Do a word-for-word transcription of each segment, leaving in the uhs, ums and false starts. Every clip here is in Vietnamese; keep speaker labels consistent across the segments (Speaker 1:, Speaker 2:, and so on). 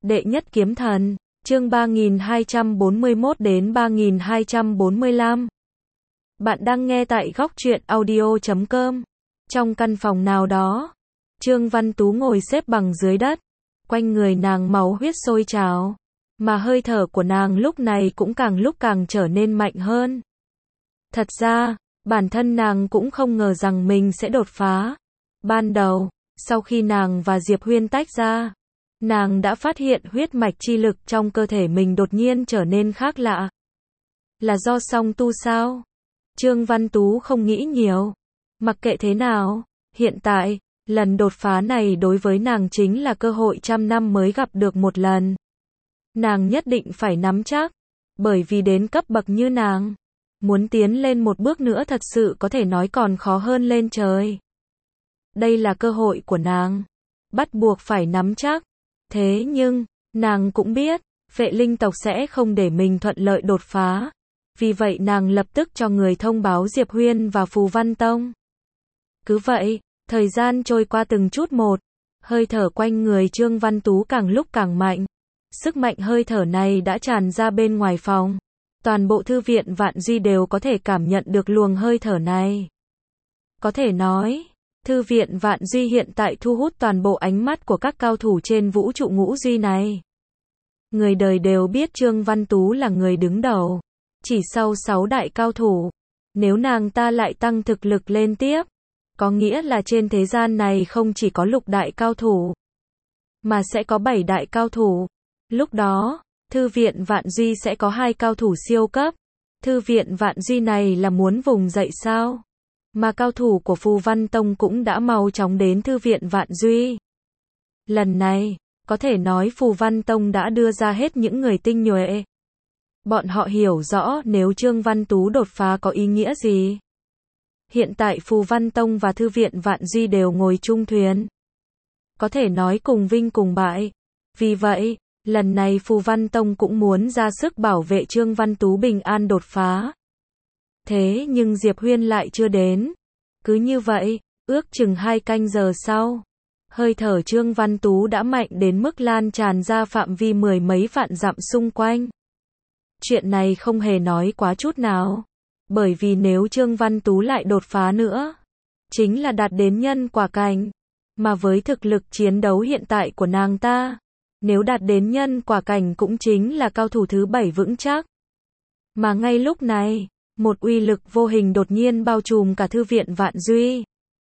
Speaker 1: Đệ nhất kiếm thần, chương ba nghìn hai trăm bốn mươi mốt đến ba nghìn hai trăm bốn mươi lăm. Bạn đang nghe tại góc truyện audio chấm com. Trong căn phòng nào đó, Trương Văn Tú ngồi xếp bằng dưới đất, quanh người nàng máu huyết sôi trào, mà hơi thở của nàng lúc này cũng càng lúc càng trở nên mạnh hơn. Thật ra, bản thân nàng cũng không ngờ rằng mình sẽ đột phá. Ban đầu, sau khi nàng và Diệp Huyên tách ra, nàng đã phát hiện huyết mạch chi lực trong cơ thể mình đột nhiên trở nên khác lạ. Là do song tu sao? Trương Văn Tú không nghĩ nhiều. Mặc kệ thế nào, hiện tại, lần đột phá này đối với nàng chính là cơ hội trăm năm mới gặp được một lần. Nàng nhất định phải nắm chắc, bởi vì đến cấp bậc như nàng, muốn tiến lên một bước nữa thật sự có thể nói còn khó hơn lên trời. Đây là cơ hội của nàng, bắt buộc phải nắm chắc. Thế nhưng, nàng cũng biết, Phệ Linh tộc sẽ không để mình thuận lợi đột phá. Vì vậy nàng lập tức cho người thông báo Diệp Huyên và Phù Văn Tông. Cứ vậy, thời gian trôi qua từng chút một, hơi thở quanh người Trương Văn Tú càng lúc càng mạnh. Sức mạnh hơi thở này đã tràn ra bên ngoài phòng. Toàn bộ thư viện Vạn Duy đều có thể cảm nhận được luồng hơi thở này. Có thể nói, thư viện Vạn Duy hiện tại thu hút toàn bộ ánh mắt của các cao thủ trên vũ trụ ngũ duy này. Người đời đều biết Trương Văn Tú là người đứng đầu. Chỉ sau sáu đại cao thủ, nếu nàng ta lại tăng thực lực lên tiếp, có nghĩa là trên thế gian này không chỉ có lục đại cao thủ, mà sẽ có bảy đại cao thủ. Lúc đó, thư viện Vạn Duy sẽ có hai cao thủ siêu cấp. Thư viện Vạn Duy này là muốn vùng dậy sao? Mà cao thủ của Phù Văn Tông cũng đã mau chóng đến thư viện Vạn Duy. Lần này, có thể nói Phù Văn Tông đã đưa ra hết những người tinh nhuệ. Bọn họ hiểu rõ nếu Trương Văn Tú đột phá có ý nghĩa gì. Hiện tại Phù Văn Tông và thư viện Vạn Duy đều ngồi chung thuyền. Có thể nói cùng vinh cùng bại. Vì vậy, lần này Phù Văn Tông cũng muốn ra sức bảo vệ Trương Văn Tú bình an đột phá. Thế nhưng Diệp Huyên lại chưa đến. Cứ như vậy, ước chừng hai canh giờ sau, hơi thở Trương Văn Tú đã mạnh đến mức lan tràn ra phạm vi mười mấy vạn dặm xung quanh. Chuyện này không hề nói quá chút nào. Bởi vì nếu Trương Văn Tú lại đột phá nữa, chính là đạt đến nhân quả cảnh. Mà với thực lực chiến đấu hiện tại của nàng ta, nếu đạt đến nhân quả cảnh cũng chính là cao thủ thứ bảy vững chắc. Mà ngay lúc này, một uy lực vô hình đột nhiên bao trùm cả thư viện Vạn Duy.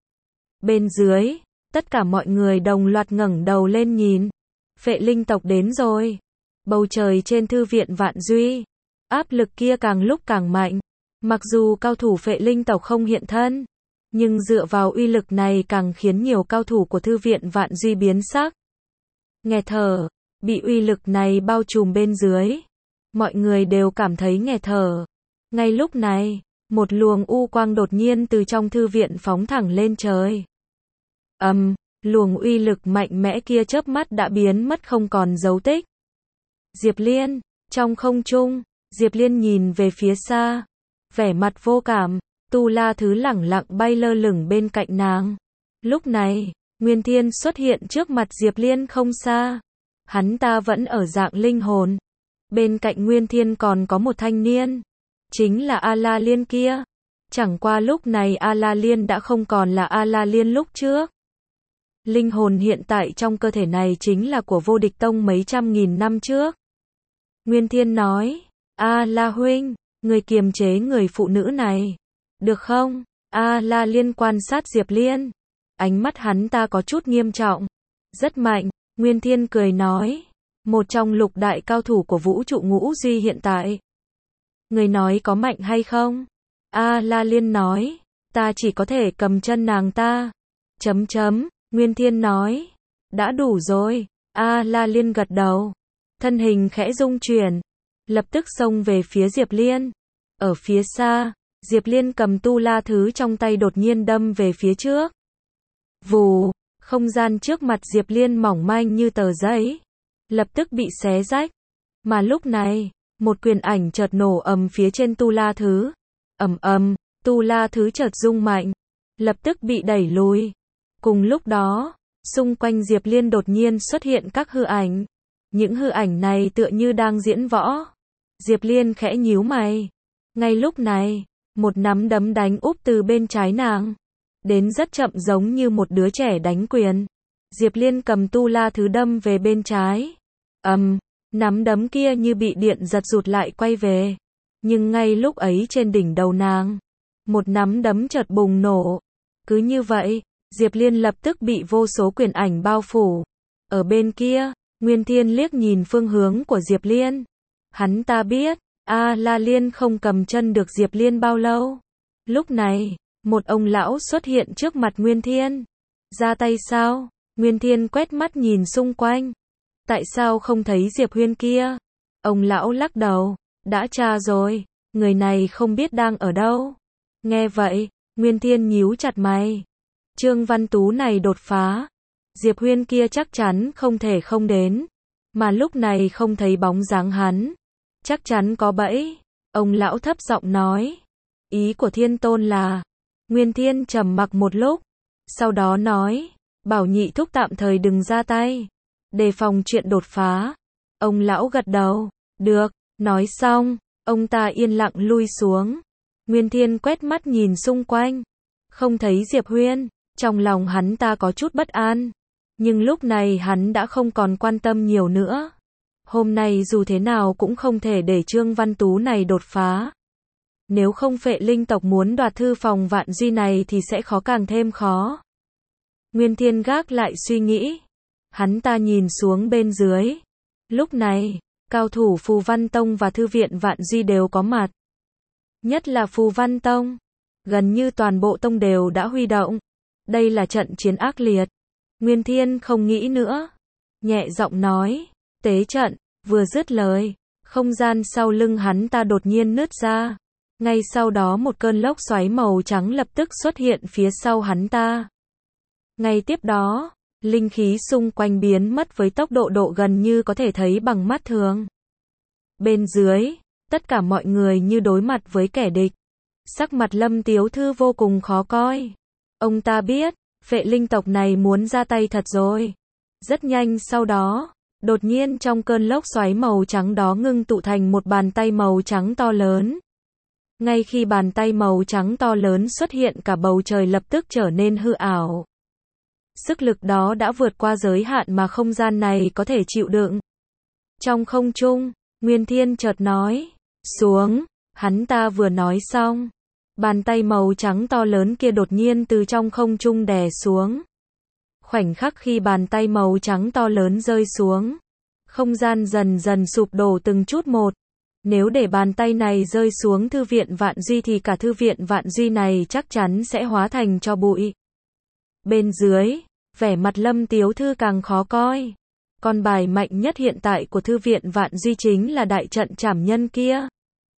Speaker 1: Bên dưới, tất cả mọi người đồng loạt ngẩng đầu lên nhìn. Phệ Linh tộc đến rồi. Bầu trời trên thư viện Vạn Duy, áp lực kia càng lúc càng mạnh. Mặc dù cao thủ Phệ Linh tộc không hiện thân, nhưng dựa vào uy lực này càng khiến nhiều cao thủ của thư viện Vạn Duy biến sắc. Nghẹt thở, bị uy lực này bao trùm bên dưới. Mọi người đều cảm thấy nghẹt thở. Ngay lúc này, một luồng u quang đột nhiên từ trong thư viện phóng thẳng lên trời. Ầm, um, luồng uy lực mạnh mẽ kia chớp mắt đã biến mất không còn dấu tích. Diệp Liên, trong không trung, Diệp Liên nhìn về phía xa, vẻ mặt vô cảm, Tu La Thứ lẳng lặng bay lơ lửng bên cạnh nàng. Lúc này, Nguyên Thiên xuất hiện trước mặt Diệp Liên không xa. Hắn ta vẫn ở dạng linh hồn. Bên cạnh Nguyên Thiên còn có một thanh niên, chính là A-La Liên kia. Chẳng qua lúc này A-La Liên đã không còn là A-La Liên lúc trước. Linh hồn hiện tại trong cơ thể này chính là của Vô Địch Tông mấy trăm nghìn năm trước. Nguyên Thiên nói, A-La huynh, người kiềm chế người phụ nữ này, được không? A-La Liên quan sát Diệp Liên. Ánh mắt hắn ta có chút nghiêm trọng. Rất mạnh, Nguyên Thiên cười nói, một trong lục đại cao thủ của vũ trụ ngũ duy hiện tại. Người nói có mạnh hay không? A-La Liên nói, ta chỉ có thể cầm chân nàng ta. Chấm chấm, Nguyên Thiên nói, đã đủ rồi. A-La Liên gật đầu, thân hình khẽ rung chuyển, lập tức xông về phía Diệp Liên. Ở phía xa, Diệp Liên cầm Tu La Thứ trong tay đột nhiên đâm về phía trước. Vù, không gian trước mặt Diệp Liên mỏng manh như tờ giấy, lập tức bị xé rách. Mà lúc này, một quyền ảnh chợt nổ ầm phía trên Tu La Thứ. Ầm ầm, Tu La Thứ chợt rung mạnh, lập tức bị đẩy lùi. Cùng lúc đó, xung quanh Diệp Liên đột nhiên xuất hiện các hư ảnh. Những hư ảnh này tựa như đang diễn võ. Diệp Liên khẽ nhíu mày. Ngay lúc này, một nắm đấm đánh úp từ bên trái nàng. Đến rất chậm giống như một đứa trẻ đánh quyền. Diệp Liên cầm tu la thứ đâm về bên trái. ầm, um, nắm đấm kia như bị điện giật rụt lại quay về. Nhưng ngay lúc ấy trên đỉnh đầu nàng, một nắm đấm chợt bùng nổ. Cứ như vậy, Diệp Liên lập tức bị vô số quyền ảnh bao phủ. Ở bên kia, Nguyên Thiên liếc nhìn phương hướng của Diệp Liên. Hắn ta biết, A La Liên không cầm chân được Diệp Liên bao lâu. Lúc này, một ông lão xuất hiện trước mặt Nguyên Thiên. Ra tay sao? Nguyên Thiên quét mắt nhìn xung quanh. Tại sao không thấy Diệp Huyên kia? Ông lão lắc đầu. Đã tra rồi, người này không biết đang ở đâu. Nghe vậy, Nguyên Thiên nhíu chặt mày. Trương Văn Tú này đột phá. Diệp Huyên kia chắc chắn không thể không đến. Mà lúc này không thấy bóng dáng hắn. Chắc chắn có bẫy. Ông lão thấp giọng nói. Ý của Thiên Tôn là. Nguyên Thiên trầm mặc một lúc. Sau đó nói. Bảo nhị thúc tạm thời đừng ra tay. Đề phòng chuyện đột phá. Ông lão gật đầu. Được. Nói xong, ông ta yên lặng lui xuống. Nguyên Thiên quét mắt nhìn xung quanh. Không thấy Diệp Huyên. Trong lòng hắn ta có chút bất an. Nhưng lúc này hắn đã không còn quan tâm nhiều nữa. Hôm nay dù thế nào cũng không thể để Trương Văn Tú này đột phá. Nếu không Phệ Linh tộc muốn đoạt thư phòng Vạn Duy này thì sẽ khó càng thêm khó. Nguyên Thiên gác lại suy nghĩ. Hắn ta nhìn xuống bên dưới. Lúc này, cao thủ Phù Văn Tông và Thư viện Vạn Duy đều có mặt. Nhất là Phù Văn Tông. Gần như toàn bộ tông đều đã huy động. Đây là trận chiến ác liệt. Nguyên Thiên không nghĩ nữa. Nhẹ giọng nói. Tế trận. Vừa dứt lời. Không gian sau lưng hắn ta đột nhiên nứt ra. Ngay sau đó một cơn lốc xoáy màu trắng lập tức xuất hiện phía sau hắn ta. Ngay tiếp đó, linh khí xung quanh biến mất với tốc độ độ gần như có thể thấy bằng mắt thường. Bên dưới, tất cả mọi người như đối mặt với kẻ địch. Sắc mặt Lâm Tiếu Thư vô cùng khó coi. Ông ta biết, Phệ Linh tộc này muốn ra tay thật rồi. Rất nhanh sau đó, đột nhiên trong cơn lốc xoáy màu trắng đó ngưng tụ thành một bàn tay màu trắng to lớn. Ngay khi bàn tay màu trắng to lớn xuất hiện, cả bầu trời lập tức trở nên hư ảo. Sức lực đó đã vượt qua giới hạn mà không gian này có thể chịu đựng. Trong không trung, Nguyên Thiên chợt nói, xuống. Hắn ta vừa nói xong, bàn tay màu trắng to lớn kia đột nhiên từ trong không trung đè xuống. Khoảnh khắc khi bàn tay màu trắng to lớn rơi xuống, không gian dần dần sụp đổ từng chút một. Nếu để bàn tay này rơi xuống Thư viện Vạn Duy thì cả Thư viện Vạn Duy này chắc chắn sẽ hóa thành tro bụi. Bên dưới, vẻ mặt Lâm Tiếu Thư càng khó coi. Con bài mạnh nhất hiện tại của Thư viện Vạn Duy chính là đại trận trảm nhân kia.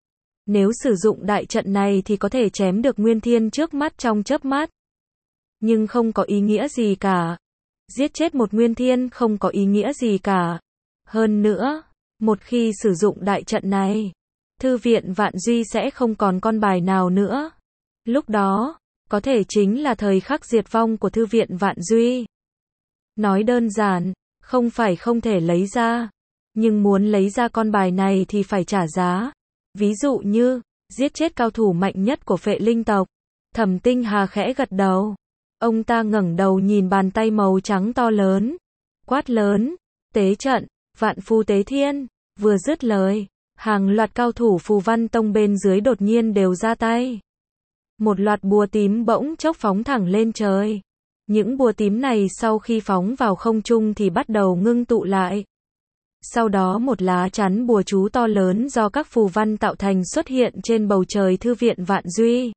Speaker 1: Nếu sử dụng đại trận này thì có thể chém được Nguyên Thiên trước mắt trong chớp mắt. Nhưng không có ý nghĩa gì cả. Giết chết một Nguyên Thiên không có ý nghĩa gì cả. Hơn nữa, một khi sử dụng đại trận này, Thư viện Vạn Duy sẽ không còn con bài nào nữa. Lúc đó, có thể chính là thời khắc diệt vong của Thư viện Vạn Duy. Nói đơn giản, không phải không thể lấy ra, nhưng muốn lấy ra con bài này thì phải trả giá. Ví dụ như, giết chết cao thủ mạnh nhất của Phệ Linh tộc. Thẩm Tinh Hà khẽ gật đầu. Ông ta ngẩng đầu nhìn bàn tay màu trắng to lớn. Quát lớn, tế trận, vạn phu tế thiên. Vừa dứt lời, hàng loạt cao thủ Phù Văn Tông bên dưới đột nhiên đều ra tay. Một loạt bùa tím bỗng chốc phóng thẳng lên trời. Những bùa tím này sau khi phóng vào không trung thì bắt đầu ngưng tụ lại. Sau đó một lá chắn bùa chú to lớn do các phù văn tạo thành xuất hiện trên bầu trời Thư viện Vạn Duy.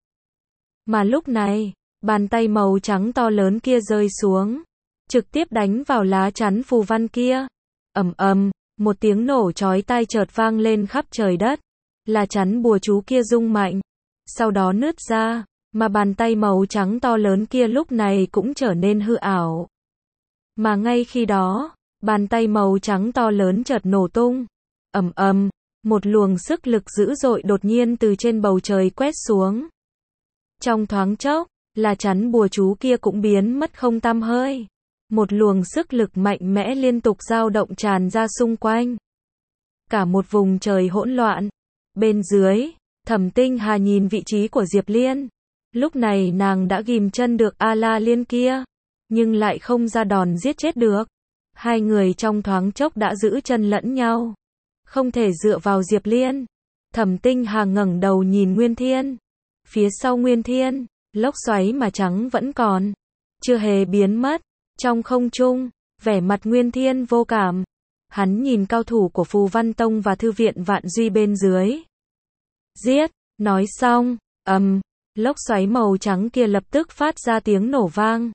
Speaker 1: Mà lúc này, bàn tay màu trắng to lớn kia rơi xuống, trực tiếp đánh vào lá chắn phù văn kia. Ầm ầm, một tiếng nổ chói tai chợt vang lên khắp trời đất. Lá chắn bùa chú kia rung mạnh, sau đó nứt ra, mà bàn tay màu trắng to lớn kia lúc này cũng trở nên hư ảo. Mà ngay khi đó, bàn tay màu trắng to lớn chợt nổ tung. Ầm ầm, một luồng sức lực dữ dội đột nhiên từ trên bầu trời quét xuống. Trong thoáng chốc, lá chắn bùa chú kia cũng biến mất không tăm hơi. Một luồng sức lực mạnh mẽ liên tục dao động tràn ra xung quanh. Cả một vùng trời hỗn loạn. Bên dưới, Thẩm Tinh Hà nhìn vị trí của Diệp Liên. Lúc này nàng đã ghim chân được A La Liên kia, nhưng lại không ra đòn giết chết được. Hai người trong thoáng chốc đã giữ chân lẫn nhau. Không thể dựa vào Diệp Liên. Thẩm Tinh Hà ngẩng đầu nhìn Nguyên Thiên. Phía sau Nguyên Thiên, lốc xoáy mà trắng vẫn còn. Chưa hề biến mất. Trong không trung, vẻ mặt Nguyên Thiên vô cảm. Hắn nhìn cao thủ của Phù Văn Tông và Thư viện Vạn Duy bên dưới. Giết, nói xong, ầm, um, lốc xoáy màu trắng kia lập tức phát ra tiếng nổ vang.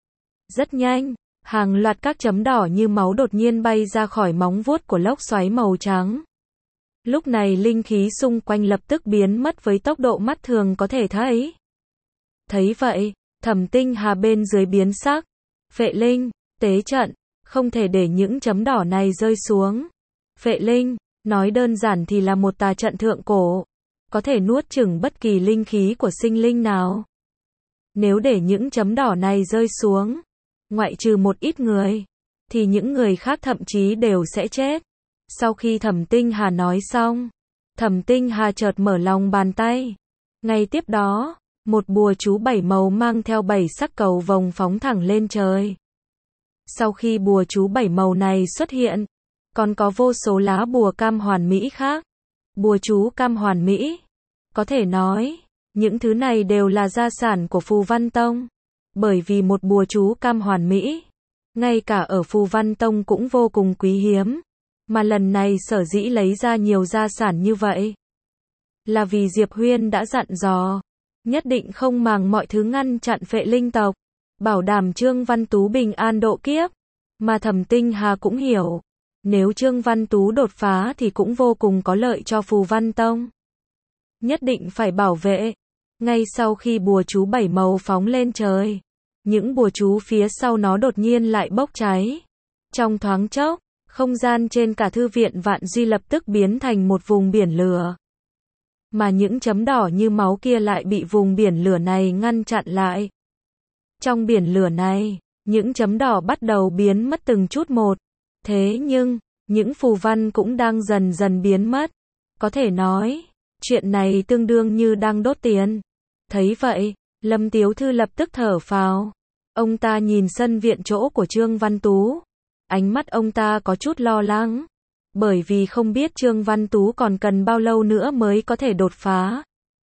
Speaker 1: Rất nhanh, hàng loạt các chấm đỏ như máu đột nhiên bay ra khỏi móng vuốt của lốc xoáy màu trắng. Lúc này linh khí xung quanh lập tức biến mất với tốc độ mắt thường có thể thấy. Thấy vậy, Thẩm Tinh Hà bên dưới biến sắc. Phệ linh, tế trận, không thể để những chấm đỏ này rơi xuống. Phệ linh, nói đơn giản thì là một tà trận thượng cổ, có thể nuốt chửng bất kỳ linh khí của sinh linh nào. Nếu để những chấm đỏ này rơi xuống, ngoại trừ một ít người, thì những người khác thậm chí đều sẽ chết. Sau khi Thẩm Tinh Hà nói xong, Thẩm Tinh Hà chợt mở lòng bàn tay. Ngay tiếp đó, một bùa chú bảy màu mang theo bảy sắc cầu vồng phóng thẳng lên trời. Sau khi bùa chú bảy màu này xuất hiện, còn có vô số lá bùa cam hoàn mỹ khác. Bùa chú cam hoàn mỹ. Có thể nói, những thứ này đều là gia sản của Phù Văn Tông. Bởi vì một bùa chú cam hoàn mỹ, ngay cả ở Phù Văn Tông cũng vô cùng quý hiếm. Mà lần này sở dĩ lấy ra nhiều gia sản như vậy, là vì Diệp Huyên đã dặn dò, nhất định không màng mọi thứ ngăn chặn phệ linh tộc, bảo đảm Trương Văn Tú bình an độ kiếp. Mà Thẩm Tinh Hà cũng hiểu, nếu Trương Văn Tú đột phá thì cũng vô cùng có lợi cho Phù Văn Tông. Nhất định phải bảo vệ. Ngay sau khi bùa chú bảy màu phóng lên trời, những bùa chú phía sau nó đột nhiên lại bốc cháy. Trong thoáng chốc, không gian trên cả Thư viện Vạn Duy lập tức biến thành một vùng biển lửa. Mà những chấm đỏ như máu kia lại bị vùng biển lửa này ngăn chặn lại. Trong biển lửa này, những chấm đỏ bắt đầu biến mất từng chút một. Thế nhưng, những phù văn cũng đang dần dần biến mất. Có thể nói, chuyện này tương đương như đang đốt tiền. Thấy vậy, Lâm Tiếu Thư lập tức thở phào. Ông ta nhìn sân viện chỗ của Trương Văn Tú. Ánh mắt ông ta có chút lo lắng. Bởi vì không biết Trương Văn Tú còn cần bao lâu nữa mới có thể đột phá.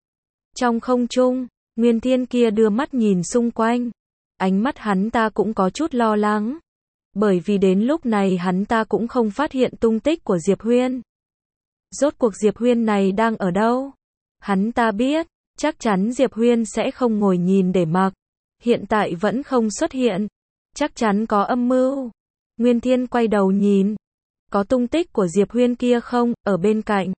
Speaker 1: Trong không trung, Nguyên Thiên kia đưa mắt nhìn xung quanh. Ánh mắt hắn ta cũng có chút lo lắng. Bởi vì đến lúc này hắn ta cũng không phát hiện tung tích của Diệp Huyên. Rốt cuộc Diệp Huyên này đang ở đâu? Hắn ta biết, chắc chắn Diệp Huyên sẽ không ngồi nhìn để mặc. Hiện tại vẫn không xuất hiện. Chắc chắn có âm mưu. Nguyên Thiên quay đầu nhìn. Có tung tích của Diệp Huyên kia không, ở bên cạnh.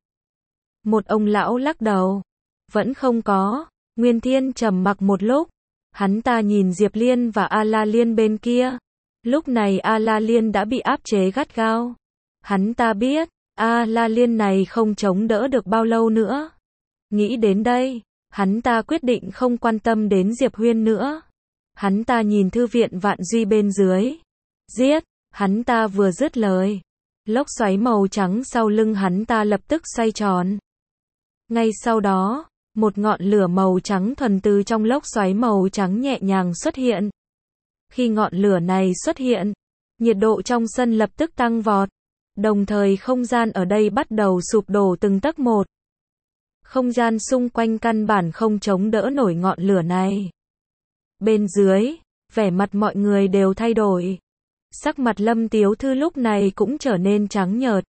Speaker 1: Một ông lão lắc đầu. Vẫn không có. Nguyên Thiên trầm mặc một lúc. Hắn ta nhìn Diệp Liên và A La Liên bên kia. Lúc này A La Liên đã bị áp chế gắt gao. Hắn ta biết, A La Liên này không chống đỡ được bao lâu nữa. Nghĩ đến đây, hắn ta quyết định không quan tâm đến Diệp Huyên nữa. Hắn ta nhìn Thư viện Vạn Duy bên dưới. Giết, hắn ta vừa dứt lời. Lốc xoáy màu trắng sau lưng hắn ta lập tức xoay tròn. Ngay sau đó, một ngọn lửa màu trắng thuần từ trong lốc xoáy màu trắng nhẹ nhàng xuất hiện. Khi ngọn lửa này xuất hiện, nhiệt độ trong sân lập tức tăng vọt. Đồng thời không gian ở đây bắt đầu sụp đổ từng tấc một. Không gian xung quanh căn bản không chống đỡ nổi ngọn lửa này. Bên dưới, vẻ mặt mọi người đều thay đổi. Sắc mặt Lâm Tiếu Thư lúc này cũng trở nên trắng nhợt.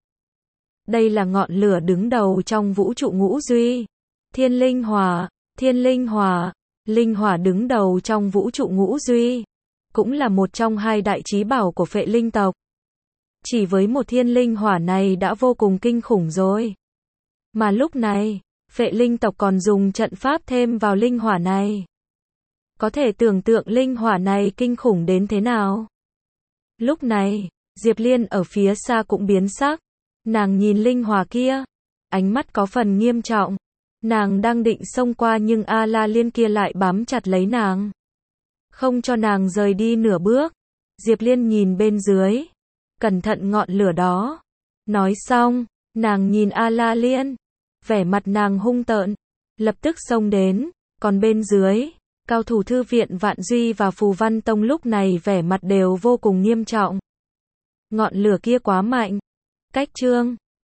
Speaker 1: Đây là ngọn lửa đứng đầu trong vũ trụ ngũ duy. Thiên linh hỏa, thiên linh hỏa, linh hỏa đứng đầu trong vũ trụ ngũ duy. Cũng là một trong hai đại chí bảo của phệ linh tộc. Chỉ với một thiên linh hỏa này đã vô cùng kinh khủng rồi. Mà lúc này, phệ linh tộc còn dùng trận pháp thêm vào linh hỏa này. Có thể tưởng tượng linh hỏa này kinh khủng đến thế nào. Lúc này, Diệp Liên ở phía xa cũng biến sắc. Nàng nhìn linh hỏa kia, ánh mắt có phần nghiêm trọng. Nàng đang định xông qua nhưng A La Liên kia lại bám chặt lấy nàng. Không cho nàng rời đi nửa bước. Diệp Liên nhìn bên dưới, cẩn thận ngọn lửa đó. Nói xong, nàng nhìn A La Liên, vẻ mặt nàng hung tợn, lập tức xông đến, còn bên dưới, cao thủ thư viện Vạn Duy và Phù Văn Tông lúc này vẻ mặt đều vô cùng nghiêm trọng. Ngọn lửa kia quá mạnh. Cách chương